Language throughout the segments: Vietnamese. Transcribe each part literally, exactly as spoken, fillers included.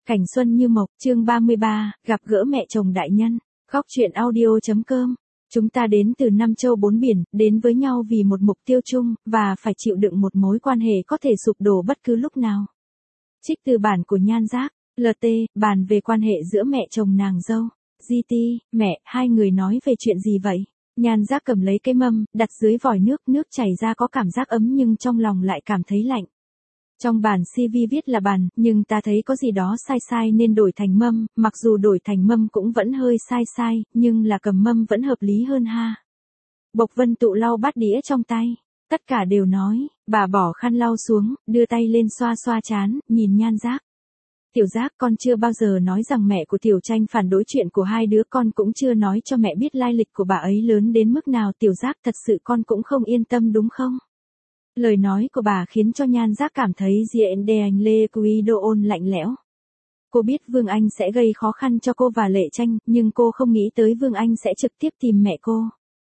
Cảnh xuân như mộc, chương ba mươi ba, gặp gỡ mẹ chồng đại nhân. Góc truyện audio.com. Chúng ta đến từ năm châu bốn biển, đến với nhau vì một mục tiêu chung, và phải chịu đựng một mối quan hệ có thể sụp đổ bất cứ lúc nào. Trích từ bản của Nhan Giác, lờ tê, bàn về quan hệ giữa mẹ chồng nàng dâu. giê tê, mẹ, hai người nói về chuyện gì vậy? Nhan Giác cầm lấy cái mâm, đặt dưới vòi nước, nước chảy ra có cảm giác ấm nhưng trong lòng lại cảm thấy lạnh. Trong bản xê vê viết là bàn, nhưng ta thấy có gì đó sai sai nên đổi thành mâm, mặc dù đổi thành mâm cũng vẫn hơi sai sai, nhưng là cầm mâm vẫn hợp lý hơn ha. Bộc Vân Tụ lau bát đĩa trong tay, tất cả đều nói, bà bỏ khăn lau xuống, đưa tay lên xoa xoa trán, nhìn Nhan Giác. Tiểu Giác, con chưa bao giờ nói rằng mẹ của Tiểu Tranh phản đối chuyện của hai đứa, con cũng chưa nói cho mẹ biết lai lịch của bà ấy lớn đến mức nào. Tiểu Giác, thật sự con cũng không yên tâm đúng không? Lời nói của bà khiến cho Nhan Giác cảm thấy Diện Đê Anh Lê Quy Đô ôn lạnh lẽo. Cô biết Vương Anh sẽ gây khó khăn cho cô và Lệ Tranh, nhưng cô không nghĩ tới Vương Anh sẽ trực tiếp tìm mẹ cô.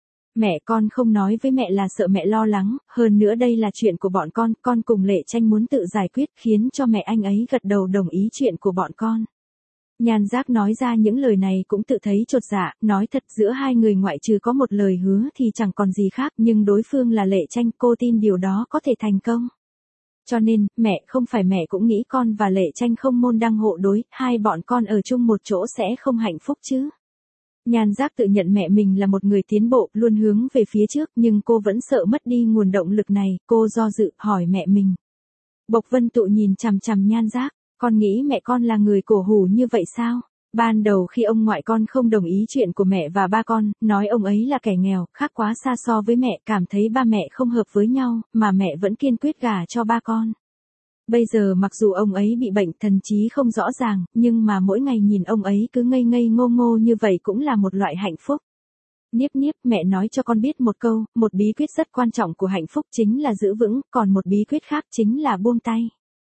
Mẹ con không nói với mẹ là sợ mẹ lo lắng, hơn nữa đây là chuyện của bọn con, con cùng Lệ Tranh muốn tự giải quyết, khiến cho mẹ anh ấy gật đầu đồng ý chuyện của bọn con. Nhan Giác nói ra những lời này cũng tự thấy chột dạ, nói thật giữa hai người ngoại trừ có một lời hứa thì chẳng còn gì khác, nhưng đối phương là Lệ Tranh, cô tin điều đó có thể thành công. Cho nên, mẹ, không phải mẹ cũng nghĩ con và Lệ Tranh không môn đăng hộ đối, hai bọn con ở chung một chỗ sẽ không hạnh phúc chứ. Nhan Giác tự nhận mẹ mình là một người tiến bộ, luôn hướng về phía trước, nhưng cô vẫn sợ mất đi nguồn động lực này, cô do dự, hỏi mẹ mình. Bộc Vân Tụ nhìn chằm chằm Nhan Giác. Con nghĩ mẹ con là người cổ hủ như vậy sao? Ban đầu khi ông ngoại con không đồng ý chuyện của mẹ và ba con, nói ông ấy là kẻ nghèo, khác quá xa so với mẹ, cảm thấy ba mẹ không hợp với nhau, mà mẹ vẫn kiên quyết gả cho ba con. Bây giờ mặc dù ông ấy bị bệnh, thần trí không rõ ràng, nhưng mà mỗi ngày nhìn ông ấy cứ ngây ngây ngô ngô như vậy cũng là một loại hạnh phúc. Niếp niếp, mẹ nói cho con biết một câu, một bí quyết rất quan trọng của hạnh phúc chính là giữ vững, còn một bí quyết khác chính là buông tay.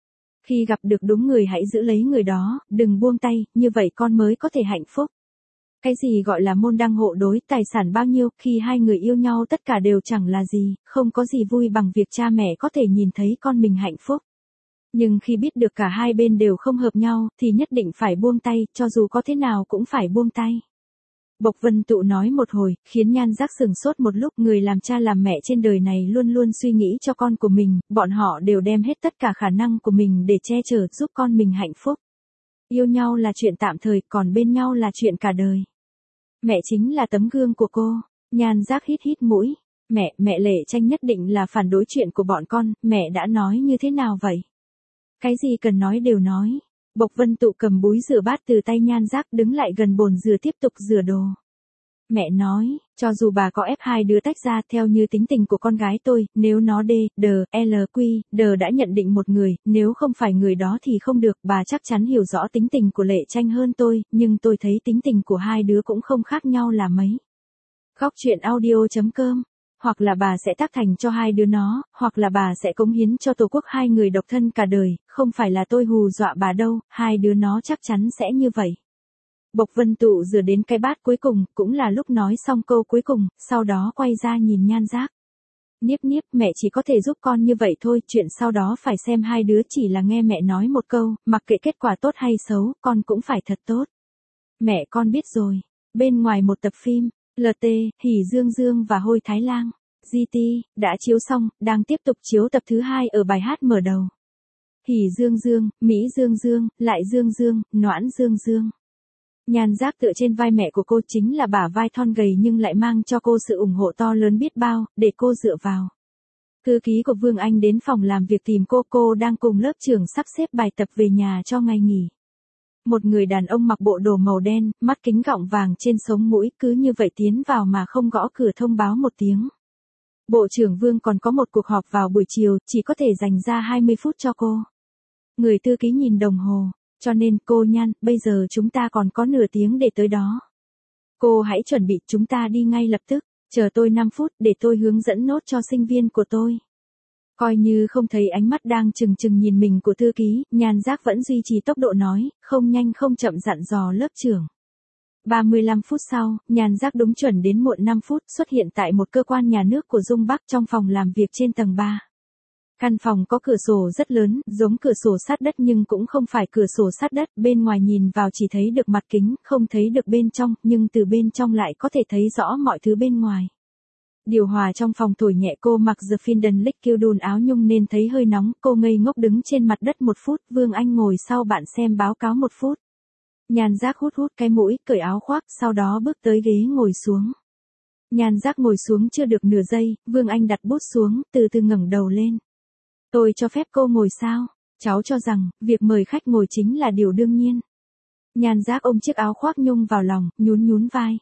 Khi gặp được đúng người hãy giữ lấy người đó, đừng buông tay, như vậy con mới có thể hạnh phúc. Cái gì gọi là môn đăng hộ đối, tài sản bao nhiêu, khi hai người yêu nhau tất cả đều chẳng là gì, không có gì vui bằng việc cha mẹ có thể nhìn thấy con mình hạnh phúc. Nhưng khi biết được cả hai bên đều không hợp nhau, thì nhất định phải buông tay, cho dù có thế nào cũng phải buông tay. Bộc Vân Tụ nói một hồi, khiến Nhan Giác sừng sốt một lúc, người làm cha làm mẹ trên đời này luôn luôn suy nghĩ cho con của mình, bọn họ đều đem hết tất cả khả năng của mình để che chở giúp con mình hạnh phúc. Yêu nhau là chuyện tạm thời, còn bên nhau là chuyện cả đời. Mẹ chính là tấm gương của cô. Nhan Giác hít hít mũi. Mẹ, mẹ Lệ Tranh nhất định là phản đối chuyện của bọn con, mẹ đã nói như thế nào vậy? Cái gì cần nói đều nói. Bộc Vân Tụ cầm búi rửa bát từ tay Nhan Giác, đứng lại gần bồn rửa tiếp tục rửa đồ. Mẹ nói, cho dù bà có ép hai đứa tách ra, theo như tính tình của con gái tôi, nếu nó D, D, L, Q, D đã nhận định một người, nếu không phải người đó thì không được, bà chắc chắn hiểu rõ tính tình của Lệ Tranh hơn tôi, nhưng tôi thấy tính tình của hai đứa cũng không khác nhau là mấy. Góc truyện audio.com. Hoặc là bà sẽ tác thành cho hai đứa nó, hoặc là bà sẽ cống hiến cho tổ quốc, hai người độc thân cả đời, không phải là tôi hù dọa bà đâu, hai đứa nó chắc chắn sẽ như vậy. Bộc Vân Tụ rửa đến cái bát cuối cùng, cũng là lúc nói xong câu cuối cùng, sau đó quay ra nhìn Nhan Giác. Niếp niếp, mẹ chỉ có thể giúp con như vậy thôi, chuyện sau đó phải xem hai đứa, chỉ là nghe mẹ nói một câu, mặc kệ kết quả tốt hay xấu, con cũng phải thật tốt. Mẹ con biết rồi. Bên ngoài một tập phim, lờ tê, Hỉ Dương Dương và Hôi Thái Lang, giê tê, đã chiếu xong, đang tiếp tục chiếu tập thứ hai ở bài hát mở đầu. Hỉ Dương Dương, Mỹ Dương Dương, lại Dương Dương, Noãn Dương Dương. Nhan Giác tựa trên vai mẹ của cô, chính là bả vai thon gầy nhưng lại mang cho cô sự ủng hộ to lớn biết bao, để cô dựa vào. Thư ký của Vương Anh đến phòng làm việc tìm cô, cô đang cùng lớp trưởng sắp xếp bài tập về nhà cho ngày nghỉ. Một người đàn ông mặc bộ đồ màu đen, mắt kính gọng vàng trên sống mũi, cứ như vậy tiến vào mà không gõ cửa thông báo một tiếng. Bộ trưởng Vương còn có một cuộc họp vào buổi chiều, chỉ có thể dành ra hai mươi phút cho cô. Người thư ký nhìn đồng hồ, cho nên cô Nhan, bây giờ chúng ta còn có nửa tiếng để tới đó. Cô hãy chuẩn bị, chúng ta đi ngay lập tức, chờ tôi năm phút để tôi hướng dẫn nốt cho sinh viên của tôi. Coi như không thấy ánh mắt đang chừng chừng nhìn mình của thư ký, Nhan Giác vẫn duy trì tốc độ nói, không nhanh không chậm dặn dò lớp trưởng. ba mươi lăm phút sau, Nhan Giác đúng chuẩn đến muộn năm phút, xuất hiện tại một cơ quan nhà nước của Dung Bắc trong phòng làm việc trên tầng ba. Căn phòng có cửa sổ rất lớn, giống cửa sổ sát đất nhưng cũng không phải cửa sổ sát đất, bên ngoài nhìn vào chỉ thấy được mặt kính, không thấy được bên trong, nhưng từ bên trong lại có thể thấy rõ mọi thứ bên ngoài. Điều hòa trong phòng thổi nhẹ, cô mặc The Finden Liquidun áo nhung nên thấy hơi nóng, cô ngây ngốc đứng trên mặt đất một phút, Vương Anh ngồi sau bạn xem báo cáo một phút. Nhan Giác hút hút cái mũi, cởi áo khoác, sau đó bước tới ghế ngồi xuống. Nhan Giác ngồi xuống chưa được nửa giây, Vương Anh đặt bút xuống, từ từ ngẩng đầu lên. Tôi cho phép cô ngồi sao? Cháu cho rằng, việc mời khách ngồi chính là điều đương nhiên. Nhan Giác ôm chiếc áo khoác nhung vào lòng, nhún nhún vai.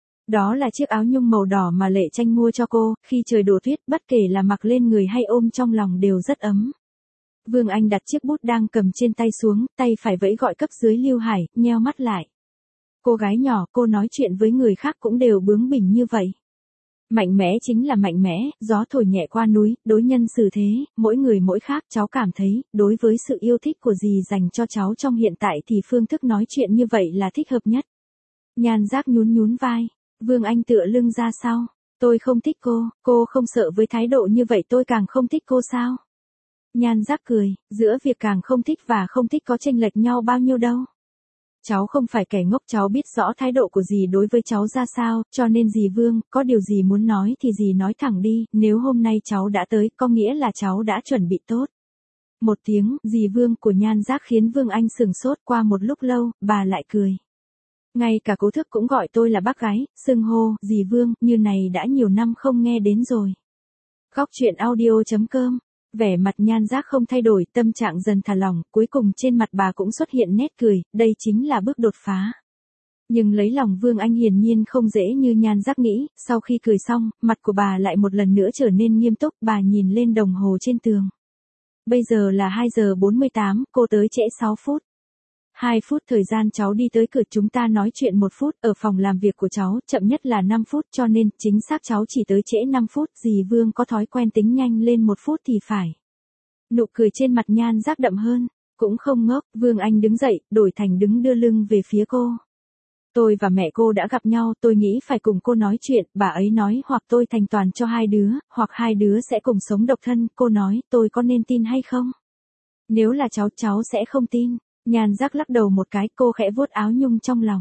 Đó là chiếc áo nhung màu đỏ mà Lệ Tranh mua cho cô, khi trời đổ tuyết, bất kể là mặc lên người hay ôm trong lòng đều rất ấm. Vương Anh đặt chiếc bút đang cầm trên tay xuống, tay phải vẫy gọi cấp dưới Lưu Hải, nheo mắt lại. Cô gái nhỏ, cô nói chuyện với người khác cũng đều bướng bỉnh như vậy. Mạnh mẽ chính là mạnh mẽ, gió thổi nhẹ qua núi, đối nhân xử thế, mỗi người mỗi khác. Cháu cảm thấy, đối với sự yêu thích của dì dành cho cháu trong hiện tại thì phương thức nói chuyện như vậy là thích hợp nhất. Nhan Giác nhún nhún vai. Vương Anh tựa lưng ra sau. Tôi không thích cô, cô không sợ với thái độ như vậy tôi càng không thích cô sao? Nhan Giác cười, giữa việc càng không thích và không thích có chênh lệch nhau bao nhiêu đâu. Cháu không phải kẻ ngốc, cháu biết rõ thái độ của dì đối với cháu ra sao, cho nên dì Vương, có điều gì muốn nói thì dì nói thẳng đi, nếu hôm nay cháu đã tới, có nghĩa là cháu đã chuẩn bị tốt. Một tiếng, dì Vương của Nhan Giác khiến Vương Anh sừng sốt, qua một lúc lâu, bà lại cười. Ngay cả Cố Thức cũng gọi tôi là bác gái, xưng hô, dì Vương, như này đã nhiều năm không nghe đến rồi. Góc truyện audio chấm com. Vẻ mặt Nhan Giác không thay đổi, tâm trạng dần thả lỏng, cuối cùng trên mặt bà cũng xuất hiện nét cười, đây chính là bước đột phá. Nhưng lấy lòng Vương Anh hiển nhiên không dễ như Nhan Giác nghĩ, sau khi cười xong, mặt của bà lại một lần nữa trở nên nghiêm túc, bà nhìn lên đồng hồ trên tường. Bây giờ là hai giờ bốn mươi tám, cô tới trễ sáu phút. hai phút thời gian cháu đi tới cửa, chúng ta nói chuyện một phút, ở phòng làm việc của cháu, chậm nhất là năm phút, cho nên, chính xác cháu chỉ tới trễ năm phút, dì Vương có thói quen tính nhanh lên một phút thì phải. Nụ cười trên mặt Nhan Giác đậm hơn, cũng không ngốc, Vương Anh đứng dậy, đổi thành đứng đưa lưng về phía cô. Tôi và mẹ cô đã gặp nhau, tôi nghĩ phải cùng cô nói chuyện, bà ấy nói hoặc tôi thành toàn cho hai đứa, hoặc hai đứa sẽ cùng sống độc thân, cô nói, tôi có nên tin hay không? Nếu là cháu, cháu sẽ không tin. Nhan Giác lắc đầu một cái, cô khẽ vuốt áo nhung trong lòng.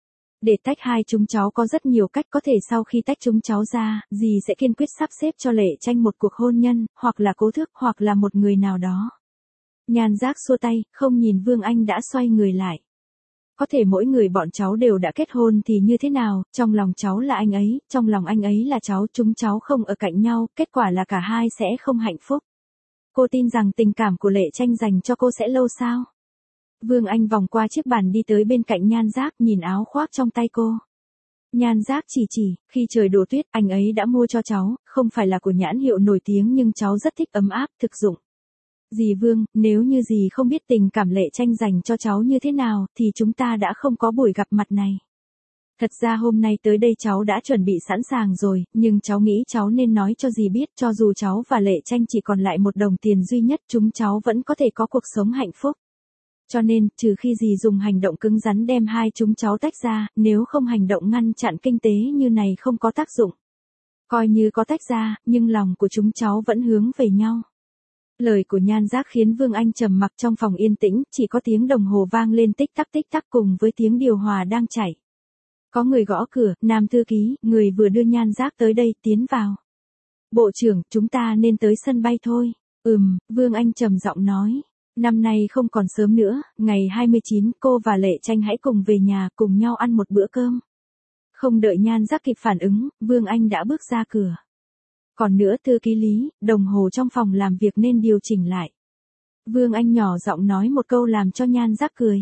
Để tách hai chúng cháu có rất nhiều cách, có thể sau khi tách chúng cháu ra, dì sẽ kiên quyết sắp xếp cho Lệ Tranh một cuộc hôn nhân, hoặc là Cố Thức, hoặc là một người nào đó. Nhan Giác xua tay, không nhìn Vương Anh đã xoay người lại. Có thể mỗi người bọn cháu đều đã kết hôn thì như thế nào, trong lòng cháu là anh ấy, trong lòng anh ấy là cháu, chúng cháu không ở cạnh nhau, kết quả là cả hai sẽ không hạnh phúc. Cô tin rằng tình cảm của Lệ Tranh dành cho cô sẽ lâu sao? Vương Anh vòng qua chiếc bàn đi tới bên cạnh Nhan Giác, nhìn áo khoác trong tay cô. Nhan Giác chỉ chỉ, khi trời đổ tuyết, anh ấy đã mua cho cháu, không phải là của nhãn hiệu nổi tiếng nhưng cháu rất thích, ấm áp, thực dụng. Dì Vương, nếu như dì không biết tình cảm Lệ Tranh dành cho cháu như thế nào, thì chúng ta đã không có buổi gặp mặt này. Thật ra hôm nay tới đây cháu đã chuẩn bị sẵn sàng rồi, nhưng cháu nghĩ cháu nên nói cho dì biết, cho dù cháu và Lệ Tranh chỉ còn lại một đồng tiền duy nhất, chúng cháu vẫn có thể có cuộc sống hạnh phúc. Cho nên, trừ khi dì dùng hành động cứng rắn đem hai chúng cháu tách ra, nếu không hành động ngăn chặn kinh tế như này không có tác dụng. Coi như có tách ra, nhưng lòng của chúng cháu vẫn hướng về nhau. Lời của Nhan Giác khiến Vương Anh trầm mặc, trong phòng yên tĩnh, chỉ có tiếng đồng hồ vang lên tích tắc tích tắc cùng với tiếng điều hòa đang chảy. Có người gõ cửa, Nam thư ký, người vừa đưa Nhan Giác tới đây, tiến vào. Bộ trưởng, chúng ta nên tới sân bay thôi. Ừm, Vương Anh trầm giọng nói. Năm nay không còn sớm nữa, ngày hai mươi chín, cô và Lệ Tranh hãy cùng về nhà, cùng nhau ăn một bữa cơm. Không đợi Nhan Giác kịp phản ứng, Vương Anh đã bước ra cửa. Còn nữa thư ký Lý, đồng hồ trong phòng làm việc nên điều chỉnh lại. Vương Anh nhỏ giọng nói một câu làm cho Nhan Giác cười.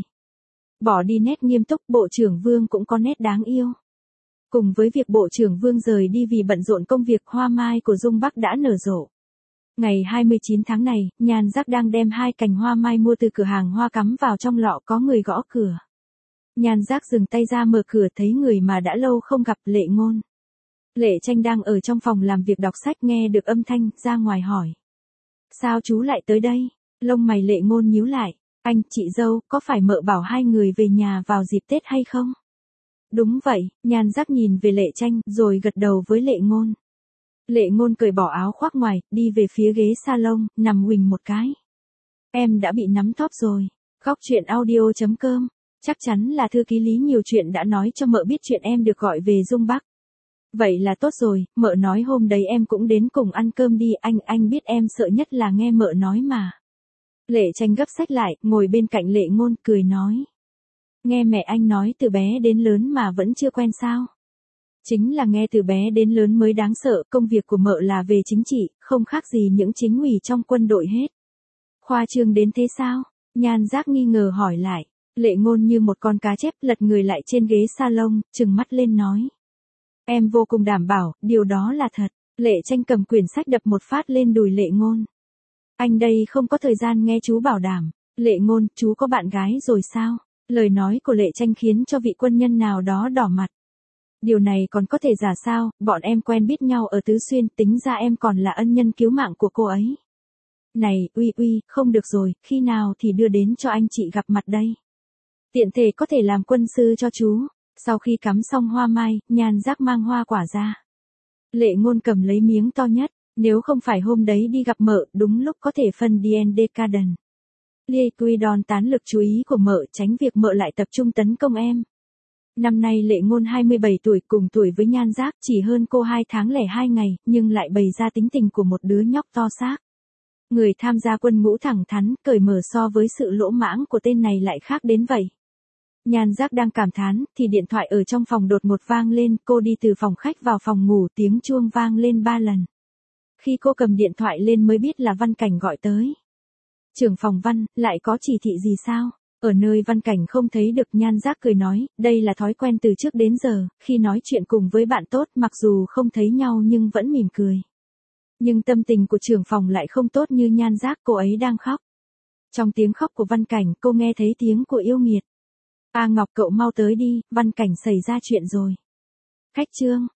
Bỏ đi nét nghiêm túc, Bộ trưởng Vương cũng có nét đáng yêu. Cùng với việc Bộ trưởng Vương rời đi vì bận rộn công việc, hoa mai của Dung Bắc đã nở rộ. Ngày hai mươi chín tháng này, Nhan Giác đang đem hai cành hoa mai mua từ cửa hàng hoa cắm vào trong lọ, có người gõ cửa. Nhan Giác dừng tay ra mở cửa, thấy người mà đã lâu không gặp, Lệ Ngôn. Lệ Tranh đang ở trong phòng làm việc đọc sách, nghe được âm thanh, ra ngoài hỏi. Sao chú lại tới đây? Lông mày Lệ Ngôn nhíu lại. Anh, chị dâu, có phải mợ bảo hai người về nhà vào dịp Tết hay không? Đúng vậy, Nhan Giác nhìn về Lệ Tranh, rồi gật đầu với Lệ Ngôn. Lệ Ngôn cởi bỏ áo khoác ngoài, đi về phía ghế salon, nằm huỳnh một cái. Em đã bị nắm tóp rồi. Góc truyện audio chấm com. Chắc chắn là thư ký Lý nhiều chuyện đã nói cho mợ biết chuyện em được gọi về Dung Bắc. Vậy là tốt rồi, mợ nói hôm đấy em cũng đến cùng ăn cơm đi, anh, anh biết em sợ nhất là nghe mợ nói mà. Lệ Tranh gấp sách lại, ngồi bên cạnh Lệ Ngôn, cười nói. Nghe mẹ anh nói từ bé đến lớn mà vẫn chưa quen sao? Chính là nghe từ bé đến lớn mới đáng sợ, công việc của mợ là về chính trị, không khác gì những chính ủy trong quân đội hết. Khoa trương đến thế sao? Nhan Giác nghi ngờ hỏi lại. Lệ Ngôn như một con cá chép lật người lại trên ghế salon, trừng mắt lên nói. Em vô cùng đảm bảo, điều đó là thật. Lệ Tranh cầm quyển sách đập một phát lên đùi Lệ Ngôn. Anh đây không có thời gian nghe chú bảo đảm. Lệ Ngôn, chú có bạn gái rồi sao? Lời nói của Lệ Tranh khiến cho vị quân nhân nào đó đỏ mặt. Điều này còn có thể giả sao, bọn em quen biết nhau ở Tứ Xuyên, tính ra em còn là ân nhân cứu mạng của cô ấy. Này, uy uy, không được rồi, khi nào thì đưa đến cho anh chị gặp mặt đây. Tiện thể có thể làm quân sư cho chú. Sau khi cắm xong hoa mai, Nhan Giác mang hoa quả ra. Lệ Ngôn cầm lấy miếng to nhất, nếu không phải hôm đấy đi gặp mợ, đúng lúc có thể phân đê en đê Caden. Liquidon tán lực chú ý của mợ, tránh việc mợ lại tập trung tấn công em. Năm nay Lệ Ngôn hai mươi bảy tuổi, cùng tuổi với Nhan Giác, chỉ hơn cô hai tháng lẻ hai ngày, nhưng lại bày ra tính tình của một đứa nhóc to xác. Người tham gia quân ngũ thẳng thắn, cởi mở so với sự lỗ mãng của tên này lại khác đến vậy. Nhan Giác đang cảm thán, thì điện thoại ở trong phòng đột ngột vang lên, cô đi từ phòng khách vào phòng ngủ, tiếng chuông vang lên ba lần. Khi cô cầm điện thoại lên mới biết là Văn Cảnh gọi tới. Trưởng phòng Văn, lại có chỉ thị gì sao? Ở nơi Văn Cảnh không thấy được, Nhan Giác cười nói, đây là thói quen từ trước đến giờ, khi nói chuyện cùng với bạn tốt mặc dù không thấy nhau nhưng vẫn mỉm cười. Nhưng tâm tình của trưởng phòng lại không tốt như Nhan Giác, cô ấy đang khóc. Trong tiếng khóc của Văn Cảnh, cô nghe thấy tiếng của yêu nghiệt. A Ngọc, cậu mau tới đi, Văn Cảnh xảy ra chuyện rồi. Khách trương.